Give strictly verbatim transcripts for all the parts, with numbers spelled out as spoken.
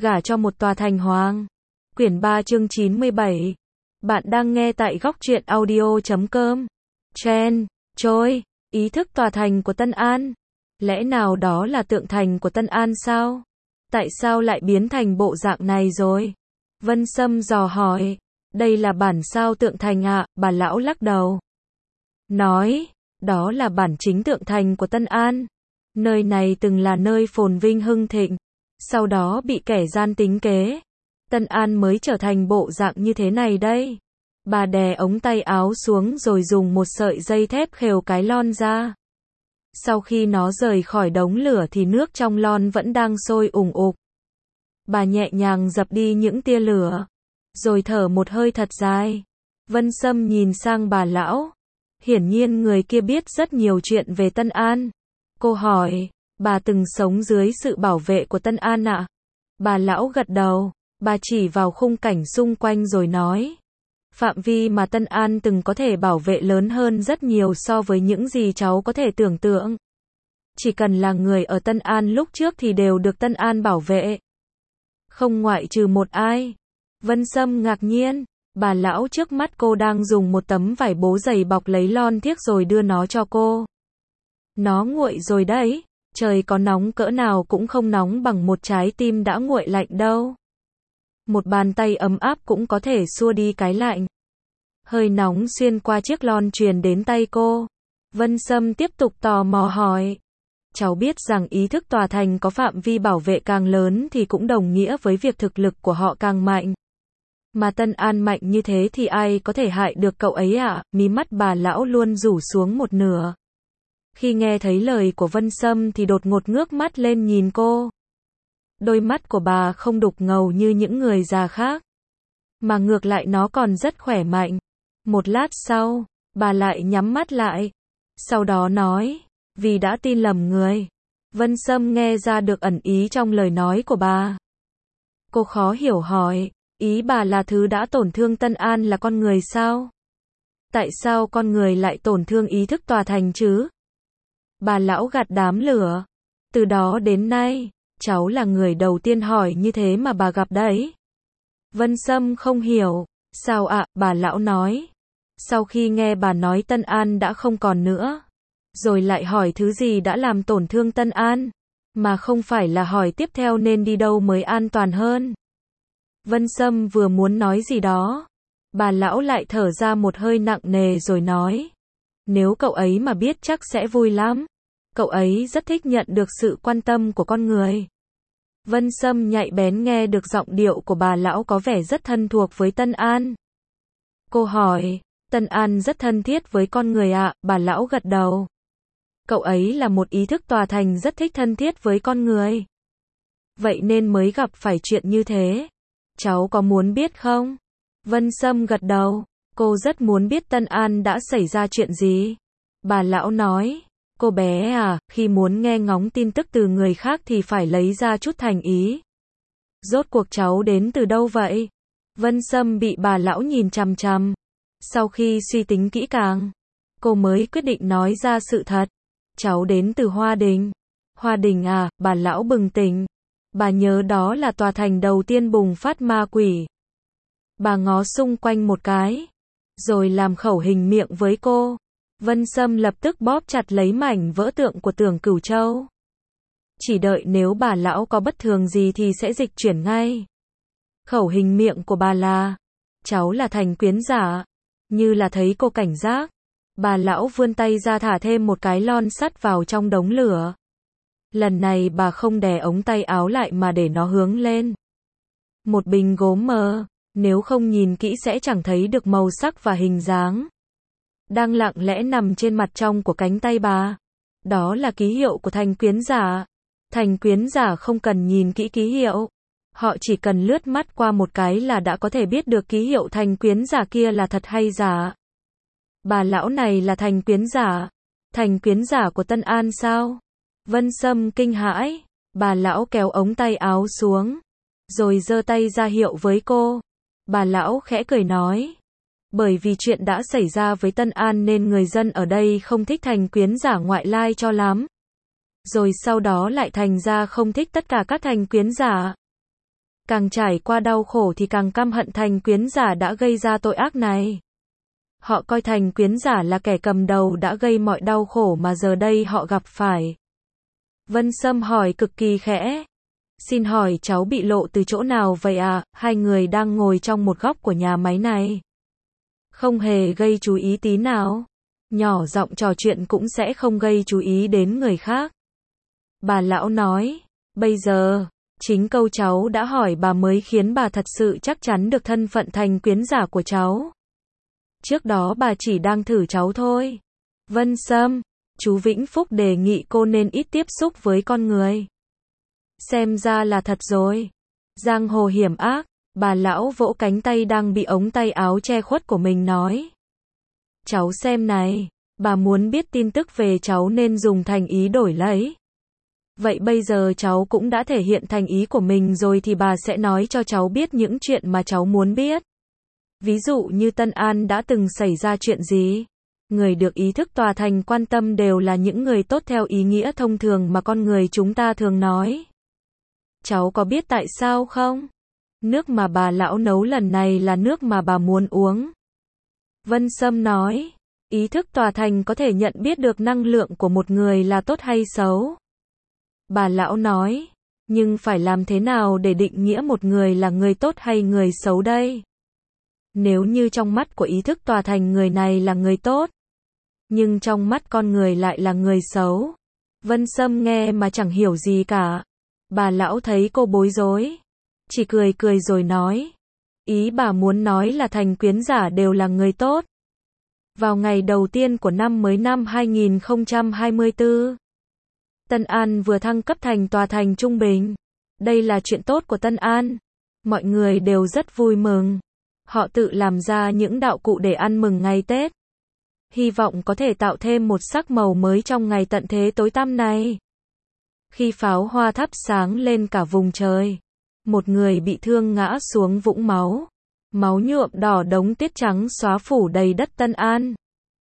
gả cho một tòa thành hoàng. Quyển ba chương chín mươi bảy. Bạn đang nghe tại góc truyện audio chấm com. Chen, trôi, ý thức tòa thành của Tân An. Lẽ nào đó là tượng thành của Tân An sao? Tại sao lại biến thành bộ dạng này rồi? Vân Sâm dò hỏi. Đây là bản sao tượng thành ạ, à? Bà lão lắc đầu. Nói, đó là bản chính tượng thành của Tân An. Nơi này từng là nơi phồn vinh hưng thịnh. Sau đó bị kẻ gian tính kế. Tân An mới trở thành bộ dạng như thế này đây. Bà đè ống tay áo xuống rồi dùng một sợi dây thép khều cái lon ra. Sau khi nó rời khỏi đống lửa thì nước trong lon vẫn đang sôi ủng ục. Bà nhẹ nhàng dập đi những tia lửa. Rồi thở một hơi thật dài. Vân Sâm nhìn sang bà lão. Hiển nhiên người kia biết rất nhiều chuyện về Tân An. Cô hỏi, bà từng sống dưới sự bảo vệ của Tân An ạ? À? Bà lão gật đầu. Bà chỉ vào khung cảnh xung quanh rồi nói. Phạm vi mà Tân An từng có thể bảo vệ lớn hơn rất nhiều so với những gì cháu có thể tưởng tượng. Chỉ cần là người ở Tân An lúc trước thì đều được Tân An bảo vệ. Không ngoại trừ một ai. Vân Sâm ngạc nhiên. Bà lão trước mắt cô đang dùng một tấm vải bố dày bọc lấy lon thiếc rồi đưa nó cho cô. Nó nguội rồi đấy. Trời có nóng cỡ nào cũng không nóng bằng một trái tim đã nguội lạnh đâu. Một bàn tay ấm áp cũng có thể xua đi cái lạnh. Hơi nóng xuyên qua chiếc lon truyền đến tay cô. Vân Sâm tiếp tục tò mò hỏi. Cháu biết rằng ý thức tòa thành có phạm vi bảo vệ càng lớn thì cũng đồng nghĩa với việc thực lực của họ càng mạnh. Mà Tân An mạnh như thế thì ai có thể hại được cậu ấy ạ? À? Mí mắt bà lão luôn rủ xuống một nửa. Khi nghe thấy lời của Vân Sâm thì đột ngột ngước mắt lên nhìn cô. Đôi mắt của bà không đục ngầu như những người già khác. Mà ngược lại nó còn rất khỏe mạnh. Một lát sau, bà lại nhắm mắt lại. Sau đó nói, vì đã tin lầm người. Vân Sâm nghe ra được ẩn ý trong lời nói của bà. Cô khó hiểu hỏi, ý bà là thứ đã tổn thương Tân An là con người sao? Tại sao con người lại tổn thương ý thức tòa thành chứ? Bà lão gạt đám lửa. Từ đó đến nay, cháu là người đầu tiên hỏi như thế mà bà gặp đấy. Vân Sâm không hiểu. Sao ạ? À, bà lão nói. Sau khi nghe bà nói Tân An đã không còn nữa. Rồi lại hỏi thứ gì đã làm tổn thương Tân An. Mà không phải là hỏi tiếp theo nên đi đâu mới an toàn hơn. Vân Sâm vừa muốn nói gì đó. Bà lão lại thở ra một hơi nặng nề rồi nói. Nếu cậu ấy mà biết chắc sẽ vui lắm. Cậu ấy rất thích nhận được sự quan tâm của con người. Vân Sâm nhạy bén nghe được giọng điệu của bà lão có vẻ rất thân thuộc với Tân An. Cô hỏi, Tân An rất thân thiết với con người ạ, à? Bà lão gật đầu. Cậu ấy là một ý thức tòa thành rất thích thân thiết với con người. Vậy nên mới gặp phải chuyện như thế. Cháu có muốn biết không? Vân Sâm gật đầu. Cô rất muốn biết Tân An đã xảy ra chuyện gì. Bà lão nói. Cô bé à, khi muốn nghe ngóng tin tức từ người khác thì phải lấy ra chút thành ý. Rốt cuộc cháu đến từ đâu vậy? Vân Sâm bị bà lão nhìn chằm chằm. Sau khi suy tính kỹ càng, cô mới quyết định nói ra sự thật. Cháu đến từ Hoa Đình. Hoa Đình à, bà lão bừng tỉnh. Bà nhớ đó là tòa thành đầu tiên bùng phát ma quỷ. Bà ngó xung quanh một cái, rồi làm khẩu hình miệng với cô. Vân Sâm lập tức bóp chặt lấy mảnh vỡ tượng của Tưởng Cửu Châu. Chỉ đợi nếu bà lão có bất thường gì thì sẽ dịch chuyển ngay. Khẩu hình miệng của bà là, cháu là thành quyến giả. Như là thấy cô cảnh giác, bà lão vươn tay ra thả thêm một cái lon sắt vào trong đống lửa. Lần này bà không đè ống tay áo lại mà để nó hướng lên. Một bình gốm mờ, nếu không nhìn kỹ sẽ chẳng thấy được màu sắc và hình dáng. Đang lặng lẽ nằm trên mặt trong của cánh tay bà. Đó là ký hiệu của thành quyến giả. Thành quyến giả không cần nhìn kỹ ký hiệu. Họ chỉ cần lướt mắt qua một cái là đã có thể biết được ký hiệu thành quyến giả kia là thật hay giả. Bà lão này là thành quyến giả. Thành quyến giả của Tân An sao? Vân Sâm kinh hãi. Bà lão kéo ống tay áo xuống. Rồi giơ tay ra hiệu với cô. Bà lão khẽ cười nói. Bởi vì chuyện đã xảy ra với Tân An nên người dân ở đây không thích thành quyến giả ngoại lai cho lắm. Rồi sau đó lại thành ra không thích tất cả các thành quyến giả. Càng trải qua đau khổ thì càng căm hận thành quyến giả đã gây ra tội ác này. Họ coi thành quyến giả là kẻ cầm đầu đã gây mọi đau khổ mà giờ đây họ gặp phải. Vân Sâm hỏi cực kỳ khẽ. Xin hỏi cháu bị lộ từ chỗ nào vậy ạ? Hai người đang ngồi trong một góc của nhà máy này. Không hề gây chú ý tí nào. Nhỏ giọng trò chuyện cũng sẽ không gây chú ý đến người khác. Bà lão nói, bây giờ, chính câu cháu đã hỏi bà mới khiến bà thật sự chắc chắn được thân phận thành quyến giả của cháu. Trước đó bà chỉ đang thử cháu thôi. Vân Sâm, chú Vĩnh Phúc đề nghị cô nên ít tiếp xúc với con người. Xem ra là thật rồi. Giang hồ hiểm ác, bà lão vỗ cánh tay đang bị ống tay áo che khuất của mình nói. Cháu xem này, bà muốn biết tin tức về cháu nên dùng thành ý đổi lấy. Vậy bây giờ cháu cũng đã thể hiện thành ý của mình rồi thì bà sẽ nói cho cháu biết những chuyện mà cháu muốn biết. Ví dụ như Tân An đã từng xảy ra chuyện gì? Người được ý thức tòa thành quan tâm đều là những người tốt theo ý nghĩa thông thường mà con người chúng ta thường nói. Cháu có biết tại sao không? Nước mà bà lão nấu lần này là nước mà bà muốn uống. Vân Sâm nói, ý thức tòa thành có thể nhận biết được năng lượng của một người là tốt hay xấu. Bà lão nói, nhưng phải làm thế nào để định nghĩa một người là người tốt hay người xấu đây? Nếu như trong mắt của ý thức tòa thành người này là người tốt, nhưng trong mắt con người lại là người xấu. Vân Sâm nghe mà chẳng hiểu gì cả. Bà lão thấy cô bối rối, chỉ cười cười rồi nói, ý bà muốn nói là thành quyến giả đều là người tốt. Vào ngày đầu tiên của năm mới năm hai nghìn không trăm hai mươi tư, Tân An vừa thăng cấp thành tòa thành trung bình. Đây là chuyện tốt của Tân An. Mọi người đều rất vui mừng. Họ tự làm ra những đạo cụ để ăn mừng ngày Tết. Hy vọng có thể tạo thêm một sắc màu mới trong ngày tận thế tối tăm này. Khi pháo hoa thắp sáng lên cả vùng trời, một người bị thương ngã xuống vũng máu. Máu nhuộm đỏ đống tuyết trắng xóa phủ đầy đất Tân An.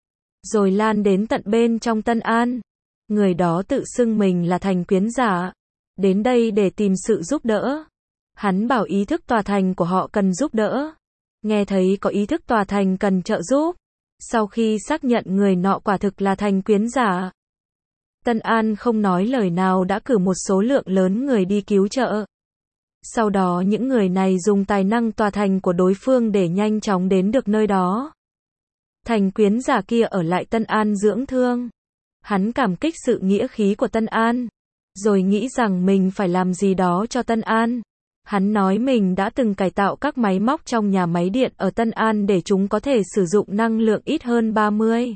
Rồi lan đến tận bên trong Tân An. Người đó tự xưng mình là thành quyến giả. Đến đây để tìm sự giúp đỡ. Hắn bảo ý thức tòa thành của họ cần giúp đỡ. Nghe thấy có ý thức tòa thành cần trợ giúp. Sau khi xác nhận người nọ quả thực là thành quyến giả, Tân An không nói lời nào đã cử một số lượng lớn người đi cứu trợ. Sau đó những người này dùng tài năng tòa thành của đối phương để nhanh chóng đến được nơi đó. Thành quyến giả kia ở lại Tân An dưỡng thương. Hắn cảm kích sự nghĩa khí của Tân An, rồi nghĩ rằng mình phải làm gì đó cho Tân An. Hắn nói mình đã từng cải tạo các máy móc trong nhà máy điện ở Tân An để chúng có thể sử dụng năng lượng ít hơn ba mươi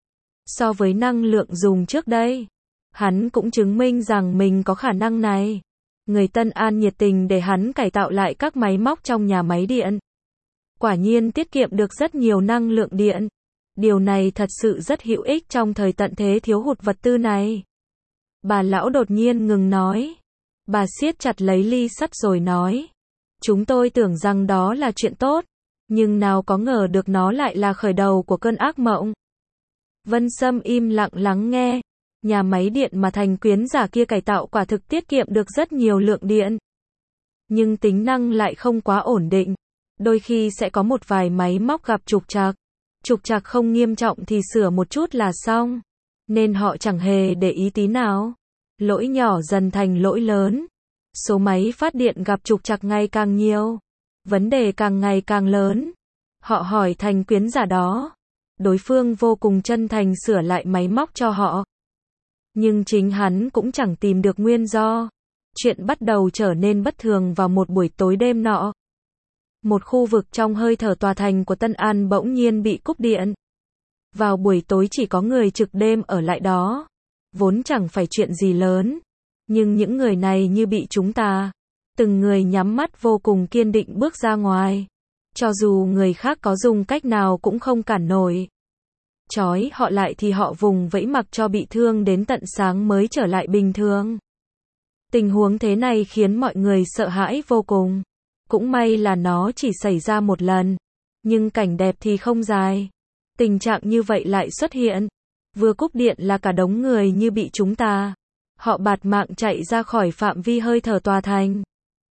so với năng lượng dùng trước đây. Hắn cũng chứng minh rằng mình có khả năng này. Người Tân An nhiệt tình để hắn cải tạo lại các máy móc trong nhà máy điện. Quả nhiên tiết kiệm được rất nhiều năng lượng điện. Điều này thật sự rất hữu ích trong thời tận thế thiếu hụt vật tư này. Bà lão đột nhiên ngừng nói. Bà siết chặt lấy ly sắt rồi nói. Chúng tôi tưởng rằng đó là chuyện tốt, nhưng nào có ngờ được nó lại là khởi đầu của cơn ác mộng. Vân Sâm im lặng lắng nghe. Nhà máy điện mà thành quyến giả kia cải tạo quả thực tiết kiệm được rất nhiều lượng điện. Nhưng tính năng lại không quá ổn định. Đôi khi sẽ có một vài máy móc gặp trục trặc. Trục trặc không nghiêm trọng thì sửa một chút là xong. Nên họ chẳng hề để ý tí nào. Lỗi nhỏ dần thành lỗi lớn. Số máy phát điện gặp trục trặc ngày càng nhiều. Vấn đề càng ngày càng lớn. Họ hỏi thành quyến giả đó. Đối phương vô cùng chân thành sửa lại máy móc cho họ. Nhưng chính hắn cũng chẳng tìm được nguyên do. Chuyện bắt đầu trở nên bất thường vào một buổi tối đêm nọ. Một khu vực trong hơi thở tòa thành của Tân An bỗng nhiên bị cúp điện. Vào buổi tối chỉ có người trực đêm ở lại đó. Vốn chẳng phải chuyện gì lớn. Nhưng những người này như bị trúng tà. Từng người nhắm mắt vô cùng kiên định bước ra ngoài. Cho dù người khác có dùng cách nào cũng không cản nổi. Chói họ lại thì họ vùng vẫy mặc cho bị thương đến tận sáng mới trở lại bình thường. Tình huống thế này khiến mọi người sợ hãi vô cùng. Cũng may là nó chỉ xảy ra một lần. Nhưng cảnh đẹp thì không dài. Tình trạng như vậy lại xuất hiện. Vừa cúp điện là cả đống người như bị trúng tà. Họ bạt mạng chạy ra khỏi phạm vi hơi thở tòa thành.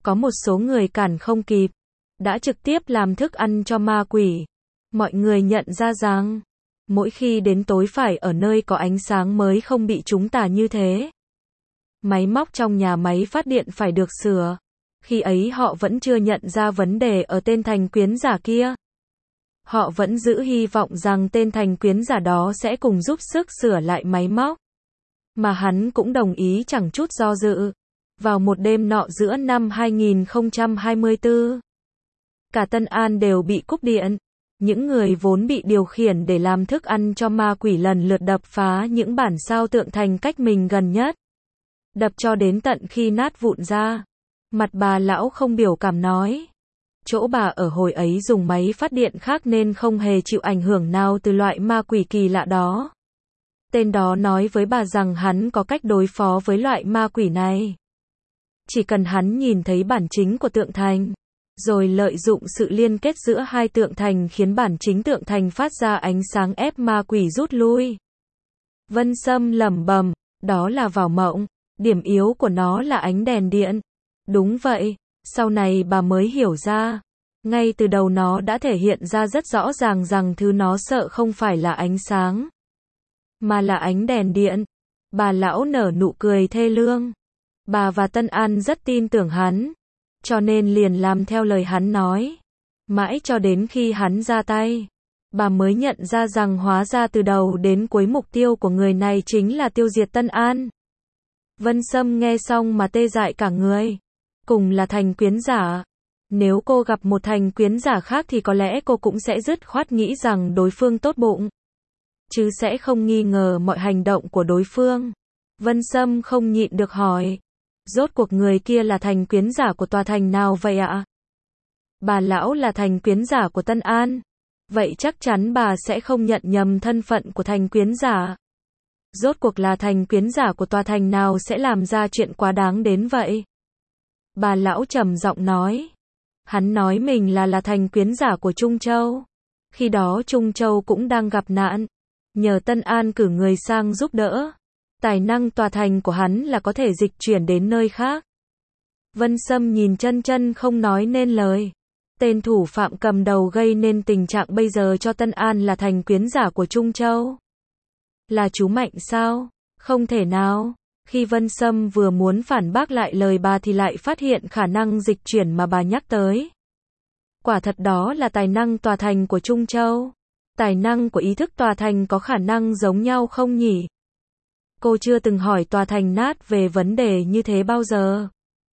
Có một số người cản không kịp, đã trực tiếp làm thức ăn cho ma quỷ. Mọi người nhận ra rằng, mỗi khi đến tối phải ở nơi có ánh sáng mới không bị chúng tà như thế. Máy móc trong nhà máy phát điện phải được sửa. Khi ấy họ vẫn chưa nhận ra vấn đề ở tên thành quyến giả kia. Họ vẫn giữ hy vọng rằng tên thành quyến giả đó sẽ cùng giúp sức sửa lại máy móc. Mà hắn cũng đồng ý chẳng chút do dự. Vào một đêm nọ giữa năm hai nghìn không trăm hai mươi tư, cả Tân An đều bị cúp điện. Những người vốn bị điều khiển để làm thức ăn cho ma quỷ lần lượt đập phá những bản sao tượng thành cách mình gần nhất. Đập cho đến tận khi nát vụn ra. Mặt bà lão không biểu cảm nói. Chỗ bà ở hồi ấy dùng máy phát điện khác nên không hề chịu ảnh hưởng nào từ loại ma quỷ kỳ lạ đó. Tên đó nói với bà rằng hắn có cách đối phó với loại ma quỷ này. Chỉ cần hắn nhìn thấy bản chính của tượng thành, rồi lợi dụng sự liên kết giữa hai tượng thành khiến bản chính tượng thành phát ra ánh sáng ép ma quỷ rút lui. Vân Sâm lẩm bẩm, đó là vào mộng, điểm yếu của nó là ánh đèn điện. Đúng vậy, sau này bà mới hiểu ra. Ngay từ đầu nó đã thể hiện ra rất rõ ràng rằng thứ nó sợ không phải là ánh sáng, mà là ánh đèn điện. Bà lão nở nụ cười thê lương. Bà và Tân An rất tin tưởng hắn, cho nên liền làm theo lời hắn nói. Mãi cho đến khi hắn ra tay, bà mới nhận ra rằng hóa ra từ đầu đến cuối mục tiêu của người này chính là tiêu diệt Tân An. Vân Sâm nghe xong mà tê dại cả người. Cùng là thành quyến giả. Nếu cô gặp một thành quyến giả khác thì có lẽ cô cũng sẽ dứt khoát nghĩ rằng đối phương tốt bụng, chứ sẽ không nghi ngờ mọi hành động của đối phương. Vân Sâm không nhịn được hỏi. Rốt cuộc người kia là thành quyến giả của tòa thành nào vậy ạ? Bà lão là thành quyến giả của Tân An. Vậy chắc chắn bà sẽ không nhận nhầm thân phận của thành quyến giả. Rốt cuộc là thành quyến giả của tòa thành nào sẽ làm ra chuyện quá đáng đến vậy? Bà lão trầm giọng nói. Hắn nói mình là là thành quyến giả của Trung Châu. Khi đó Trung Châu cũng đang gặp nạn. Nhờ Tân An cử người sang giúp đỡ. Tài năng tòa thành của hắn là có thể dịch chuyển đến nơi khác. Vân Sâm nhìn Chân Chân không nói nên lời. Tên thủ phạm cầm đầu gây nên tình trạng bây giờ cho Tân An là thành quyến giả của Trung Châu. Là chú Mạnh sao? Không thể nào. Khi Vân Sâm vừa muốn phản bác lại lời bà thì lại phát hiện khả năng dịch chuyển mà bà nhắc tới. Quả thật đó là tài năng tòa thành của Trung Châu. Tài năng của ý thức tòa thành có khả năng giống nhau không nhỉ? Cô chưa từng hỏi tòa thành nát về vấn đề như thế bao giờ.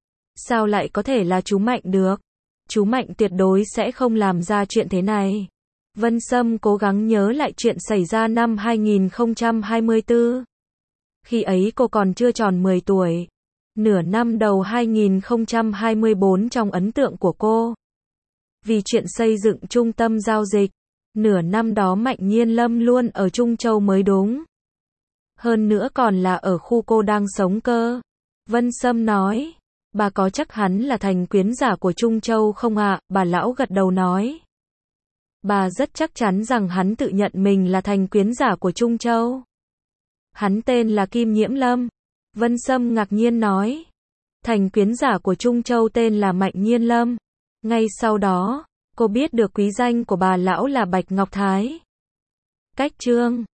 Sao lại có thể là chú Mạnh được? Chú Mạnh tuyệt đối sẽ không làm ra chuyện thế này. Vân Sâm cố gắng nhớ lại chuyện xảy ra năm hai nghìn không trăm hai mươi tư. Khi ấy cô còn chưa tròn mười tuổi. Nửa năm đầu hai nghìn không trăm hai mươi tư trong ấn tượng của cô. Vì chuyện xây dựng trung tâm giao dịch, nửa năm đó Mạnh Nhiên Lâm luôn ở Trung Châu mới đúng. Hơn nữa còn là ở khu cô đang sống cơ. Vân Sâm nói. Bà có chắc hắn là thành quyến giả của Trung Châu không ạ? Bà lão gật đầu nói. Bà rất chắc chắn rằng hắn tự nhận mình là thành quyến giả của Trung Châu. Hắn tên là Kim Nhiễm Lâm. Vân Sâm ngạc nhiên nói. Thành quyến giả của Trung Châu tên là Mạnh Nhiên Lâm. Ngay sau đó, cô biết được quý danh của bà lão là Bạch Ngọc Thái. Cách chương